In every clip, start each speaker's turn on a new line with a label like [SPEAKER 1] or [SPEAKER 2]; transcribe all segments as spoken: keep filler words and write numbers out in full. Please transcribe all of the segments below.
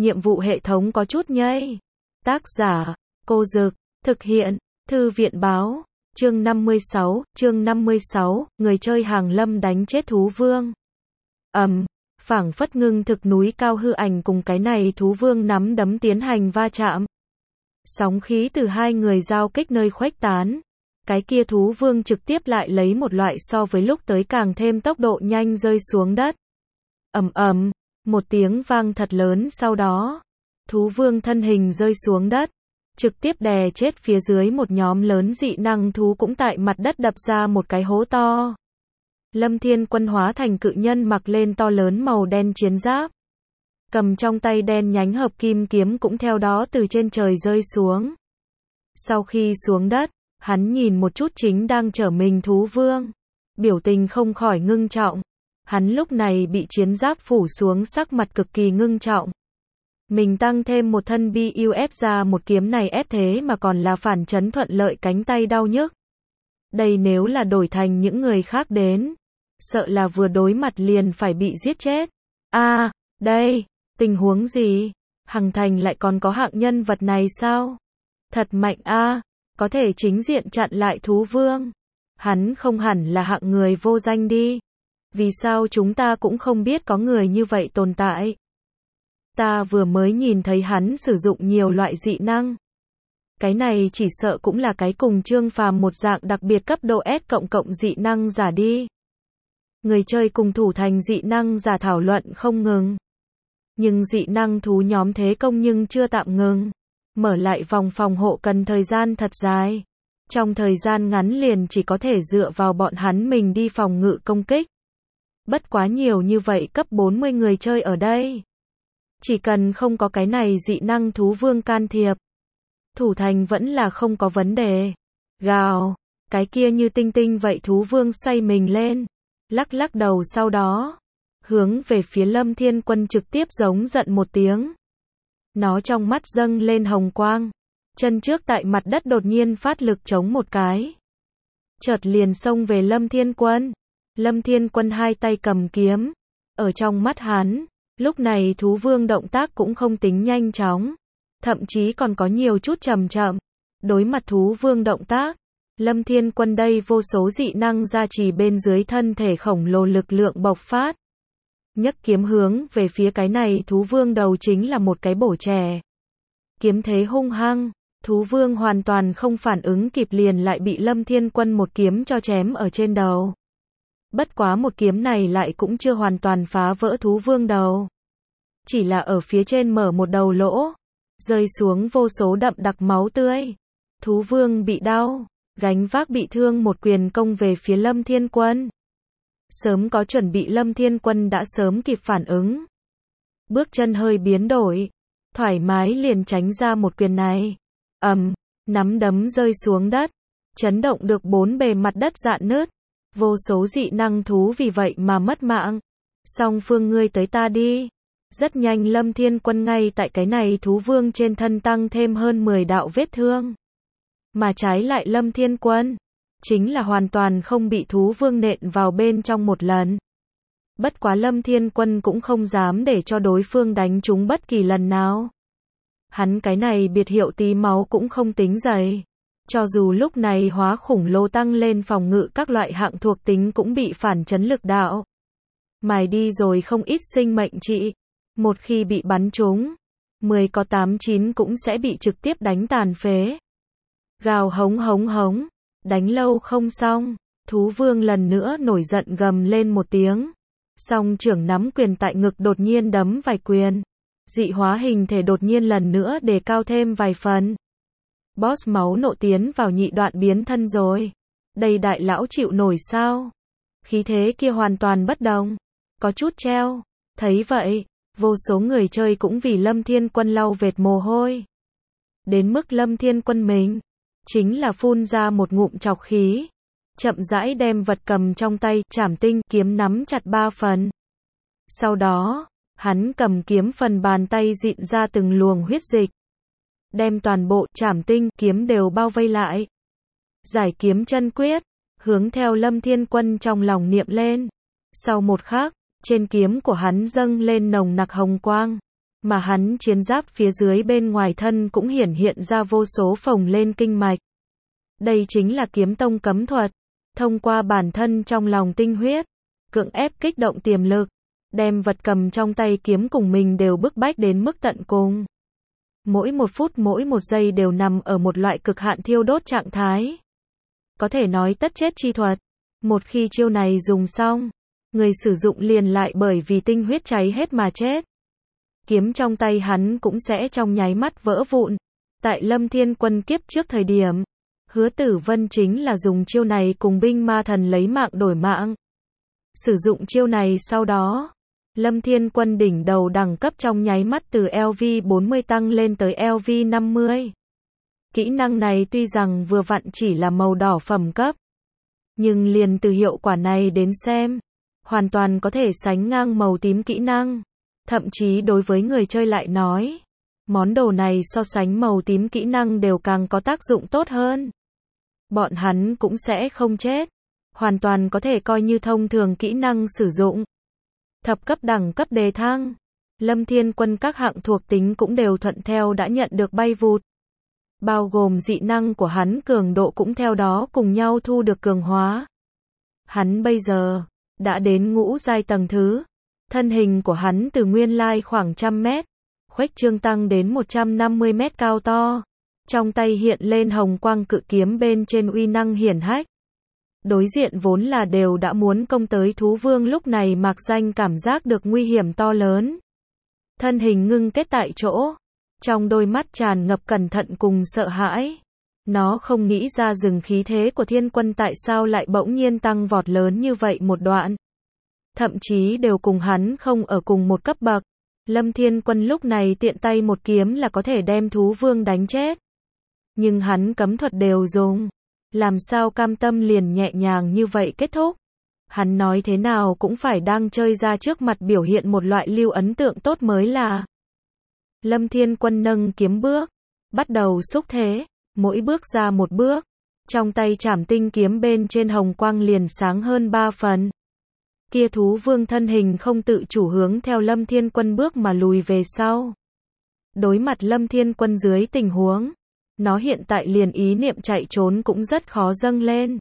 [SPEAKER 1] nhiệm vụ hệ thống có chút nhây. Tác giả, Cô Dực, thực hiện, Thư viện báo, chương năm mươi sáu, chương năm mươi sáu, người chơi Hàng Lâm đánh chết thú vương. Ầm, um, phảng phất ngưng thực núi cao hư ảnh cùng cái này thú vương nắm đấm tiến hành va chạm. Sóng khí từ hai người giao kích nơi khuếch tán. Cái kia thú vương trực tiếp lại lấy một loại so với lúc tới càng thêm tốc độ nhanh rơi xuống đất. Ầm ầm, một tiếng vang thật lớn sau đó, thú vương thân hình rơi xuống đất, trực tiếp đè chết phía dưới một nhóm lớn dị năng thú cũng tại mặt đất đập ra một cái hố to. Lâm Thiên Quân hóa thành cự nhân mặc lên to lớn màu đen chiến giáp, cầm trong tay đen nhánh hợp kim kiếm cũng theo đó từ trên trời rơi xuống. Sau khi xuống đất, hắn nhìn một chút chính đang chở mình thú vương, biểu tình không khỏi ngưng trọng. Hắn lúc này bị chiến giáp phủ xuống, sắc mặt cực kỳ ngưng trọng. Mình tăng thêm một thân buff ra một kiếm này ép thế mà còn là phản chấn thuận lợi, cánh tay đau nhức. Đây nếu là đổi thành những người khác đến, sợ là vừa đối mặt liền phải bị giết chết. A, à, đây, tình huống gì? Hằng Thành lại còn có hạng nhân vật này sao? Thật mạnh a, à, có thể chính diện chặn lại thú vương. Hắn không hẳn là hạng người vô danh đi. Vì sao chúng ta cũng không biết có người như vậy tồn tại? Ta vừa mới nhìn thấy hắn sử dụng nhiều loại dị năng. Cái này chỉ sợ cũng là cái cùng Trương Phàm một dạng đặc biệt cấp độ S cộng cộng dị năng giả đi. Người chơi cùng thủ thành dị năng giả thảo luận không ngừng. Nhưng dị năng thú nhóm thế công nhưng chưa tạm ngừng. Mở lại vòng phòng hộ cần thời gian thật dài. Trong thời gian ngắn liền chỉ có thể dựa vào bọn hắn mình đi phòng ngự công kích. Bất quá nhiều như vậy cấp bốn mươi người chơi ở đây. Chỉ cần không có cái này dị năng thú vương can thiệp, thủ thành vẫn là không có vấn đề. Gào, cái kia như tinh tinh vậy thú vương xoay mình lên, lắc lắc đầu sau đó, hướng về phía Lâm Thiên Quân trực tiếp giống giận một tiếng. Nó trong mắt dâng lên hồng quang, chân trước tại mặt đất đột nhiên phát lực chống một cái. Chợt liền xông về Lâm Thiên Quân. Lâm Thiên Quân hai tay cầm kiếm, ở trong mắt hắn, lúc này thú vương động tác cũng không tính nhanh chóng, thậm chí còn có nhiều chút chậm chậm. Đối mặt thú vương động tác, Lâm Thiên Quân đây vô số dị năng gia trì bên dưới thân thể khổng lồ lực lượng bộc phát. Nhấc kiếm hướng về phía cái này thú vương đầu chính là một cái bổ chẻ. Kiếm thế hung hăng, thú vương hoàn toàn không phản ứng kịp liền lại bị Lâm Thiên Quân một kiếm cho chém ở trên đầu. Bất quá một kiếm này lại cũng chưa hoàn toàn phá vỡ thú vương đầu. Chỉ là ở phía trên mở một đầu lỗ, rơi xuống vô số đậm đặc máu tươi. Thú vương bị đau, gánh vác bị thương một quyền công về phía Lâm Thiên Quân. Sớm có chuẩn bị Lâm Thiên Quân đã sớm kịp phản ứng. Bước chân hơi biến đổi, thoải mái liền tránh ra một quyền này. Ầm, um, nắm đấm rơi xuống đất, chấn động được bốn bề mặt đất rạn nứt. Vô số dị năng thú vì vậy mà mất mạng. Song phương ngươi tới ta đi. Rất nhanh Lâm Thiên Quân ngay tại cái này thú vương trên thân tăng thêm hơn mười đạo vết thương. Mà trái lại Lâm Thiên Quân, chính là hoàn toàn không bị thú vương nện vào bên trong một lần. Bất quá Lâm Thiên Quân cũng không dám để cho đối phương đánh trúng bất kỳ lần nào. Hắn cái này biệt hiệu tí máu cũng không tính dày. Cho dù lúc này hóa khủng lồ tăng lên phòng ngự các loại hạng thuộc tính cũng bị phản chấn lực đạo. Mài đi rồi không ít sinh mệnh trị. Một khi bị bắn trúng, mười có tám chín cũng sẽ bị trực tiếp đánh tàn phế. Gào hống hống hống, đánh lâu không xong, thú vương lần nữa nổi giận gầm lên một tiếng. Song trưởng nắm quyền tại ngực đột nhiên đấm vài quyền. Dị hóa hình thể đột nhiên lần nữa đề cao thêm vài phần. Boss máu nộ tiến vào nhị đoạn biến thân rồi. Đây đại lão chịu nổi sao? Khí thế kia hoàn toàn bất đồng. Có chút treo. Thấy vậy, vô số người chơi cũng vì Lâm Thiên Quân lau vệt mồ hôi. Đến mức Lâm Thiên Quân mình, chính là phun ra một ngụm trọc khí. Chậm rãi đem vật cầm trong tay, trảm tinh, kiếm nắm chặt ba phần. Sau đó, hắn cầm kiếm phần bàn tay dịn ra từng luồng huyết dịch. Đem toàn bộ trảm tinh, kiếm đều bao vây lại. Giải kiếm chân quyết, hướng theo Lâm Thiên Quân trong lòng niệm lên. Sau một khắc, trên kiếm của hắn dâng lên nồng nặc hồng quang. Mà hắn chiến giáp phía dưới bên ngoài thân cũng hiển hiện ra vô số phồng lên kinh mạch. Đây chính là kiếm tông cấm thuật, thông qua bản thân trong lòng tinh huyết, cưỡng ép kích động tiềm lực, đem vật cầm trong tay kiếm cùng mình đều bức bách đến mức tận cùng. Mỗi một phút mỗi một giây đều nằm ở một loại cực hạn thiêu đốt trạng thái. Có thể nói tất chết chi thuật. Một khi chiêu này dùng xong, người sử dụng liền lại bởi vì tinh huyết cháy hết mà chết. Kiếm trong tay hắn cũng sẽ trong nháy mắt vỡ vụn. Tại Lâm Thiên Quân kiếp trước thời điểm, Hứa Tử Vân chính là dùng chiêu này cùng binh ma thần lấy mạng đổi mạng. Sử dụng chiêu này sau đó, Lâm Thiên Quân đỉnh đầu đẳng cấp trong nháy mắt từ L V bốn mươi tăng lên tới L V năm mươi. Kỹ năng này tuy rằng vừa vặn chỉ là màu đỏ phẩm cấp, nhưng liền từ hiệu quả này đến xem, hoàn toàn có thể sánh ngang màu tím kỹ năng. Thậm chí đối với người chơi lại nói, món đồ này so sánh màu tím kỹ năng đều càng có tác dụng tốt hơn. Bọn hắn cũng sẽ không chết, hoàn toàn có thể coi như thông thường kỹ năng sử dụng. Thập cấp đẳng cấp đề thăng, Lâm Thiên Quân các hạng thuộc tính cũng đều thuận theo đã nhận được bay vụt. Bao gồm dị năng của hắn cường độ cũng theo đó cùng nhau thu được cường hóa. Hắn bây giờ đã đến ngũ giai tầng thứ. Thân hình của hắn từ nguyên lai khoảng trăm mét, khuếch trương tăng đến một trăm năm mươi mét cao to. Trong tay hiện lên hồng quang cự kiếm bên trên uy năng hiển hách. Đối diện vốn là đều đã muốn công tới thú vương lúc này mạc danh cảm giác được nguy hiểm to lớn. Thân hình ngưng kết tại chỗ. Trong đôi mắt tràn ngập cẩn thận cùng sợ hãi. Nó không nghĩ ra rừng khí thế của Thiên Quân tại sao lại bỗng nhiên tăng vọt lớn như vậy một đoạn. Thậm chí đều cùng hắn không ở cùng một cấp bậc. Lâm Thiên Quân lúc này tiện tay một kiếm là có thể đem thú vương đánh chết. Nhưng hắn cấm thuật đều dùng. Làm sao cam tâm liền nhẹ nhàng như vậy kết thúc. Hắn nói thế nào cũng phải đang chơi ra trước mặt biểu hiện một loại lưu ấn tượng tốt mới là. Lâm Thiên Quân nâng kiếm bước, bắt đầu xúc thế, mỗi bước ra một bước. Trong tay trảm tinh kiếm bên trên hồng quang liền sáng hơn ba phần. Kia thú vương thân hình không tự chủ hướng theo Lâm Thiên Quân bước mà lùi về sau. Đối mặt Lâm Thiên Quân dưới tình huống, nó hiện tại liền ý niệm chạy trốn cũng rất khó dâng lên.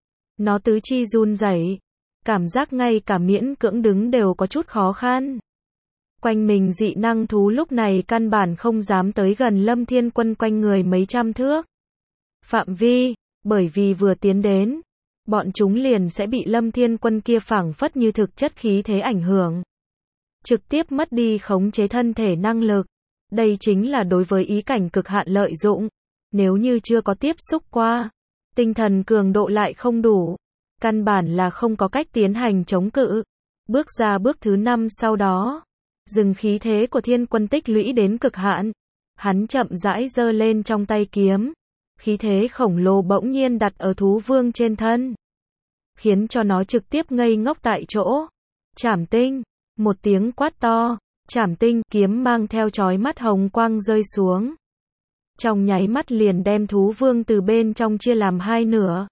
[SPEAKER 1] Nó tứ chi run rẩy, cảm giác ngay cả miễn cưỡng đứng đều có chút khó khăn. Quanh mình dị năng thú lúc này căn bản không dám tới gần Lâm Thiên Quân quanh người mấy trăm thước. Phạm vi, bởi vì vừa tiến đến, bọn chúng liền sẽ bị Lâm Thiên Quân kia phảng phất như thực chất khí thế ảnh hưởng. Trực tiếp mất đi khống chế thân thể năng lực. Đây chính là đối với ý cảnh cực hạn lợi dụng. Nếu như chưa có tiếp xúc qua, tinh thần cường độ lại không đủ, căn bản là không có cách tiến hành chống cự. Bước ra bước thứ năm sau đó, dừng khí thế của Thiên Quân tích lũy đến cực hạn. Hắn chậm rãi giơ lên trong tay kiếm. Khí thế khổng lồ bỗng nhiên đặt ở thú vương trên thân, khiến cho nó trực tiếp ngây ngốc tại chỗ. Trảm tinh, một tiếng quát to, trảm tinh kiếm mang theo chói mắt hồng quang rơi xuống. Trong nháy mắt liền đem thú vương từ bên trong chia làm hai nửa.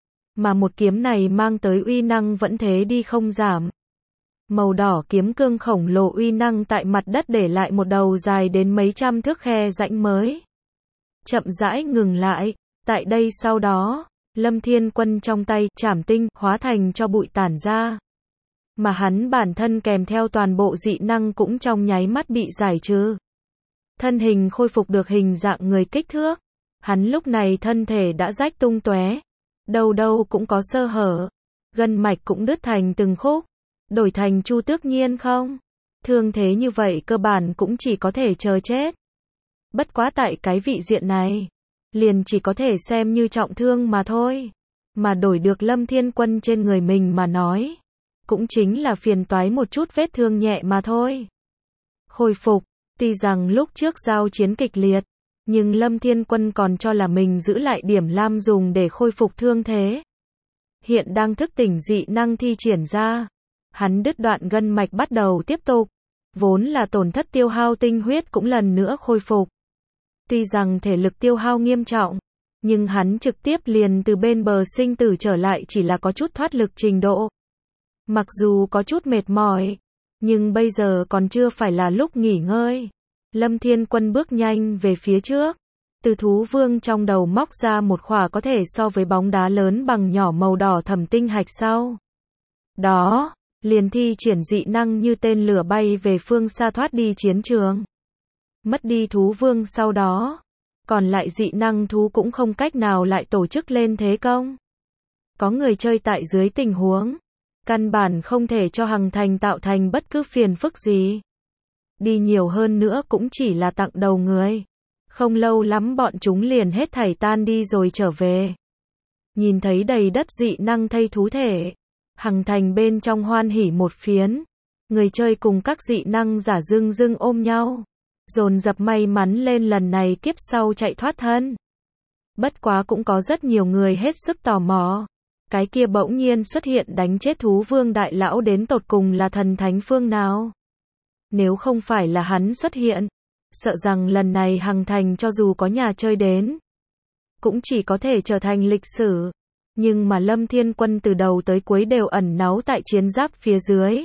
[SPEAKER 1] Mà một kiếm này mang tới uy năng vẫn thế đi không giảm. Màu đỏ kiếm cương khổng lồ uy năng tại mặt đất để lại một đầu dài đến mấy trăm thước khe rãnh mới. Chậm rãi ngừng lại, tại đây sau đó, Lâm Thiên Quân trong tay trảm tinh hóa thành cho bụi tản ra. Mà hắn bản thân kèm theo toàn bộ dị năng cũng trong nháy mắt bị giải trừ. Thân hình khôi phục được hình dạng người kích thước. Hắn lúc này thân thể đã rách tung tóe, đâu đâu cũng có sơ hở, gân mạch cũng đứt thành từng khúc. Đổi thành Chu Tước Nhiên không? Thương thế như vậy cơ bản cũng chỉ có thể chờ chết. Bất quá tại cái vị diện này, liền chỉ có thể xem như trọng thương mà thôi. Mà đổi được Lâm Thiên Quân trên người mình mà nói, cũng chính là phiền toái một chút vết thương nhẹ mà thôi. Khôi phục, tuy rằng lúc trước giao chiến kịch liệt, nhưng Lâm Thiên Quân còn cho là mình giữ lại điểm lam dùng để khôi phục thương thế. Hiện đang thức tỉnh dị năng thi triển ra, hắn đứt đoạn gân mạch bắt đầu tiếp tục, vốn là tổn thất tiêu hao tinh huyết cũng lần nữa khôi phục. Tuy rằng thể lực tiêu hao nghiêm trọng, nhưng hắn trực tiếp liền từ bên bờ sinh tử trở lại chỉ là có chút thoát lực trình độ. Mặc dù có chút mệt mỏi, nhưng bây giờ còn chưa phải là lúc nghỉ ngơi. Lâm Thiên Quân bước nhanh về phía trước. Từ thú vương trong đầu móc ra một khỏa có thể so với bóng đá lớn bằng nhỏ màu đỏ thẩm tinh hạch sau. Đó, liền thi triển dị năng như tên lửa bay về phương xa thoát đi chiến trường. Mất đi thú vương sau đó, còn lại dị năng thú cũng không cách nào lại tổ chức lên thế công. Có người chơi tại dưới tình huống, căn bản không thể cho Hằng Thành tạo thành bất cứ phiền phức gì. Đi nhiều hơn nữa cũng chỉ là tặng đầu người. Không lâu lắm bọn chúng liền hết thảy tan đi rồi trở về. Nhìn thấy đầy đất dị năng thây thú thể, Hằng Thành bên trong hoan hỉ một phiến. Người chơi cùng các dị năng giả dưng dưng ôm nhau, dồn dập may mắn lên lần này kiếp sau chạy thoát thân. Bất quá cũng có rất nhiều người hết sức tò mò. Cái kia bỗng nhiên xuất hiện đánh chết thú vương đại lão đến tột cùng là thần thánh phương nào? Nếu không phải là hắn xuất hiện, sợ rằng lần này Hằng Thành cho dù có nhà chơi đến, cũng chỉ có thể trở thành lịch sử. Nhưng mà Lâm Thiên Quân từ đầu tới cuối đều ẩn náu tại chiến giáp phía dưới.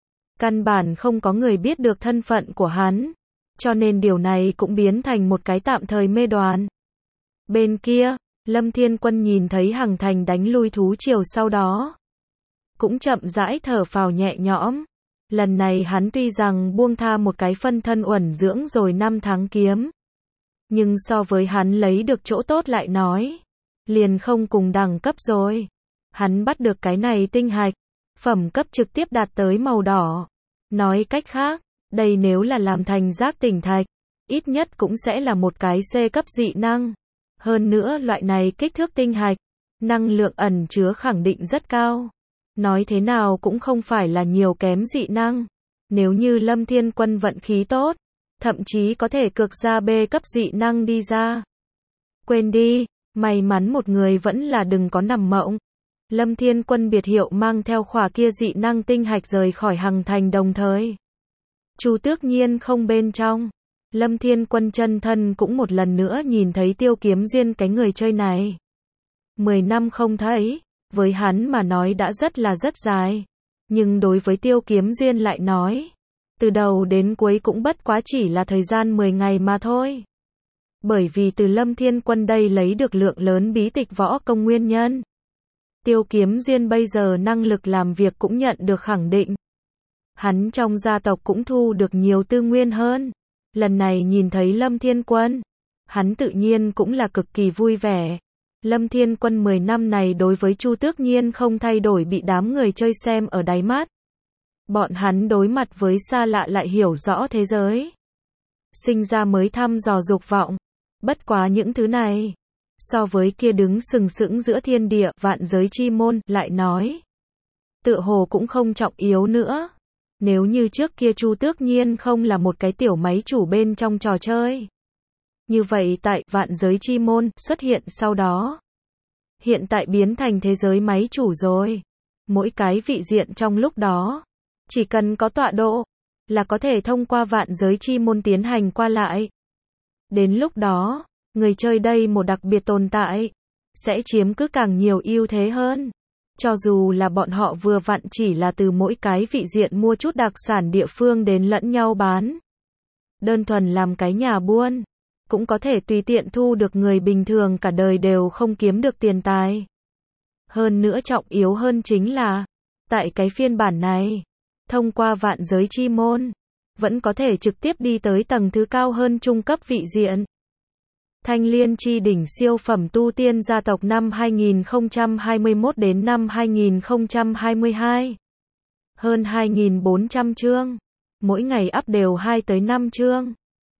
[SPEAKER 1] Căn bản không có người biết được thân phận của hắn, cho nên điều này cũng biến thành một cái tạm thời mê đoán. Bên kia, Lâm Thiên Quân nhìn thấy Hằng Thành đánh lui thú triều sau đó, cũng chậm rãi thở phào nhẹ nhõm. Lần này hắn tuy rằng buông tha một cái phân thân uẩn dưỡng rồi năm tháng kiếm, nhưng so với hắn lấy được chỗ tốt lại nói, liền không cùng đẳng cấp rồi. Hắn bắt được cái này tinh hạch, phẩm cấp trực tiếp đạt tới màu đỏ. Nói cách khác, đây nếu là làm thành giác tỉnh thạch, ít nhất cũng sẽ là một cái C cấp dị năng. Hơn nữa loại này kích thước tinh hạch, năng lượng ẩn chứa khẳng định rất cao. Nói thế nào cũng không phải là nhiều kém dị năng. Nếu như Lâm Thiên Quân vận khí tốt, thậm chí có thể cực ra B cấp dị năng đi ra. Quên đi, may mắn một người vẫn là đừng có nằm mộng. Lâm Thiên Quân biệt hiệu mang theo khỏa kia dị năng tinh hạch rời khỏi Hằng Thành đồng thời. Chu Tước Nhiên không bên trong. Lâm Thiên Quân chân thân cũng một lần nữa nhìn thấy Tiêu Kiếm Duyên cái người chơi này. Mười năm không thấy, với hắn mà nói đã rất là rất dài. Nhưng đối với Tiêu Kiếm Duyên lại nói, từ đầu đến cuối cũng bất quá chỉ là thời gian mười ngày mà thôi. Bởi vì từ Lâm Thiên Quân đây lấy được lượng lớn bí tịch võ công nguyên nhân, Tiêu Kiếm Duyên bây giờ năng lực làm việc cũng nhận được khẳng định. Hắn trong gia tộc cũng thu được nhiều tư nguyên hơn. Lần này nhìn thấy Lâm Thiên Quân, hắn tự nhiên cũng là cực kỳ vui vẻ. Lâm Thiên Quân mười năm này đối với Chu Tước Nhiên không thay đổi bị đám người chơi xem ở đáy mắt. Bọn hắn đối mặt với xa lạ lại hiểu rõ thế giới. Sinh ra mới thăm dò dục vọng. Bất quá những thứ này, so với kia đứng sừng sững giữa thiên địa vạn giới chi môn lại nói, tựa hồ cũng không trọng yếu nữa. Nếu như trước kia Chu Tước Nhiên không là một cái tiểu máy chủ bên trong trò chơi, như vậy tại vạn giới chi môn xuất hiện sau đó, hiện tại biến thành thế giới máy chủ rồi. Mỗi cái vị diện trong lúc đó, chỉ cần có tọa độ, là có thể thông qua vạn giới chi môn tiến hành qua lại. Đến lúc đó, người chơi đây một đặc biệt tồn tại, sẽ chiếm cứ càng nhiều ưu thế hơn. Cho dù là bọn họ vừa vặn chỉ là từ mỗi cái vị diện mua chút đặc sản địa phương đến lẫn nhau bán. Đơn thuần làm cái nhà buôn, cũng có thể tùy tiện thu được người bình thường cả đời đều không kiếm được tiền tài. Hơn nữa trọng yếu hơn chính là, tại cái phiên bản này, thông qua vạn giới chi môn, vẫn có thể trực tiếp đi tới tầng thứ cao hơn trung cấp vị diện. Thanh Liên Chi Đỉnh siêu phẩm tu tiên gia tộc năm hai nghìn không trăm hai mươi mốt đến năm hai nghìn không trăm hai mươi hai. Hơn hai nghìn bốn trăm chương. Mỗi ngày up đều hai tới năm chương.